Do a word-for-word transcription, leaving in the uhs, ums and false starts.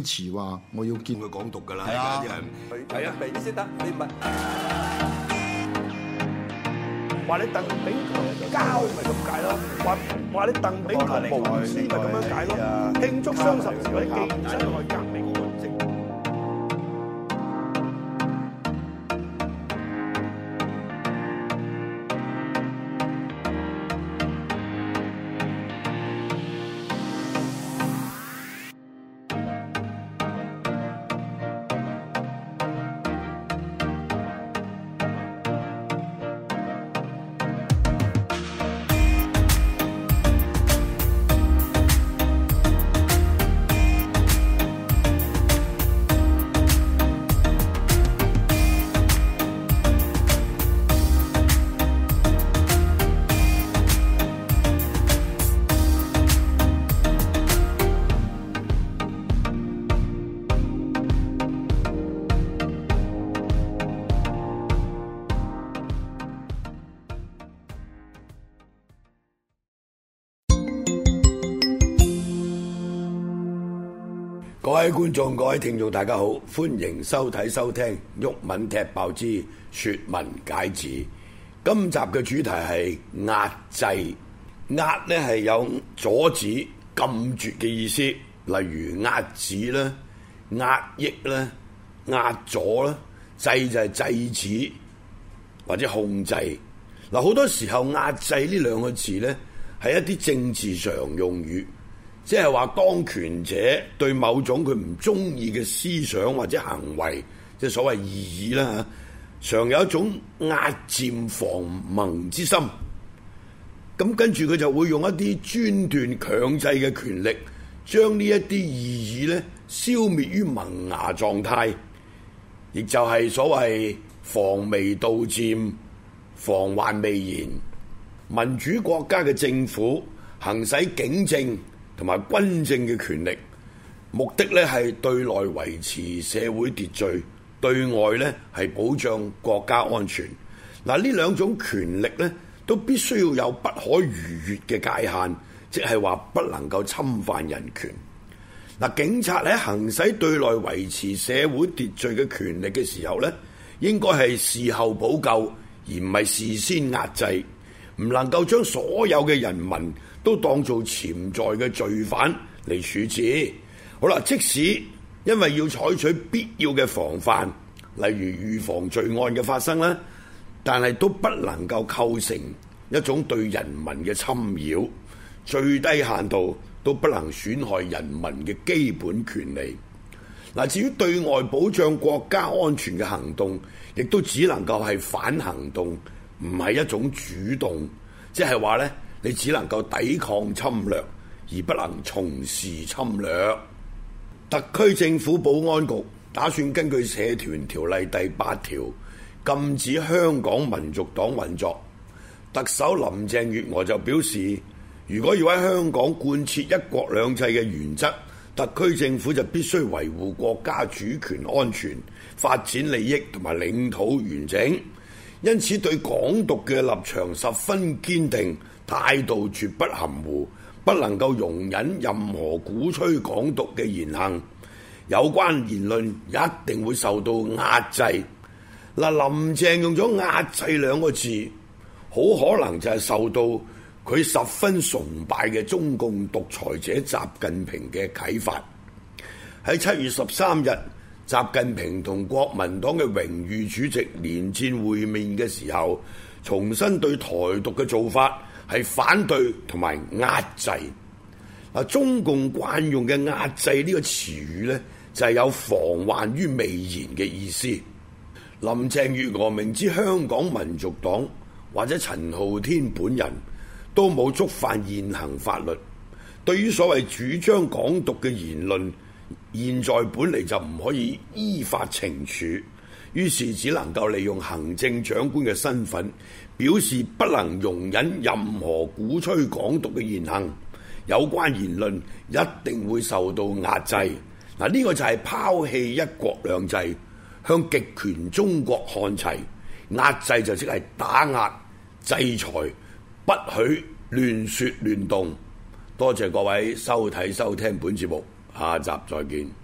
堅持話我要見佢港獨㗎啦， 係啊啲人係啊，明先得，你唔係話你鄧炳強交咪咁解咯，話話你鄧炳強無私咪咁樣解咯，慶祝雙十節或者紀念辛亥革命案證。 各位觀眾、各位聽眾，大家好，歡迎收睇、收聽《毓民踢爆之說文解字》。今集嘅主題係壓制，壓呢係有阻止、禁絕嘅意思，例如壓止啦、壓抑啦、壓阻啦，制就係制止或者控制。嗱，好多時候壓制呢兩個字呢係一啲政治常用語。即係話，當權者對某種佢唔中意嘅思想或者行為，即係所謂異議啦嚇，常有一種壓佔防萌之心。咁跟住佢就會用一啲專斷強制嘅權力，將呢一啲異議咧消滅於萌芽狀態，亦就係所謂防微杜漸、防患未然。民主國家嘅政府行使警政同埋軍政嘅權力，目的咧係對內維持社會秩序，對外咧係保障國家安全。嗱，呢兩種權力咧都必須要有不可逾越嘅界限，即係話不能夠侵犯人權。嗱，警察喺行使對內維持社會秩序嘅權力嘅時候咧，應該係事後補救，而唔係事先壓制，唔能夠將所有嘅人民都當做潛在嘅罪犯嚟處置。好啦，即使因為要採取必要嘅防範，例如預防罪案嘅發生啦，但係都不能夠構成一種對人民嘅侵擾，最低限度都不能損害人民嘅基本權利。嗱，至於對外保障國家安全嘅行動，亦都只能夠係反行動，唔係一種主動，即係話呢，你只能夠抵抗侵略，而不能從事侵略。特區政府保安局打算根據社團條例第八條禁止香港民族黨運作。特首林鄭月娥就表示，如果要喺香港貫徹一國兩制嘅原則，特區政府就必須維護國家主權安全、發展利益同埋領土完整。因此對港獨嘅立場十分堅定，態度絕不含糊，不能夠容忍任何鼓吹港獨嘅言行。有關言論一定會受到壓制。嗱，林鄭用咗壓制兩個字，好可能就係受到佢十分崇拜嘅中共獨裁者習近平嘅啟發。喺七月十三日，習近平同國民黨嘅榮譽主席連戰會面嘅時候，重申對台獨嘅做法係反對同埋壓制。嗱，中共慣用嘅壓制呢個詞語呢，就係有防患於未然嘅意思。林鄭月娥明知香港民族黨或者陳浩天本人都冇觸犯現行法律，對於所謂主張港獨嘅言論，現在本嚟就唔可以依法懲處，於是只能夠利用行政長官嘅身份，表示不能容忍任何鼓吹港獨嘅言行，有關言論一定會受到壓制。嗱，呢個就係拋棄一國兩制，向極權中國看齊。壓制就即係打壓、制裁，不許亂說亂動。多謝各位收睇收聽本節目，下集再見。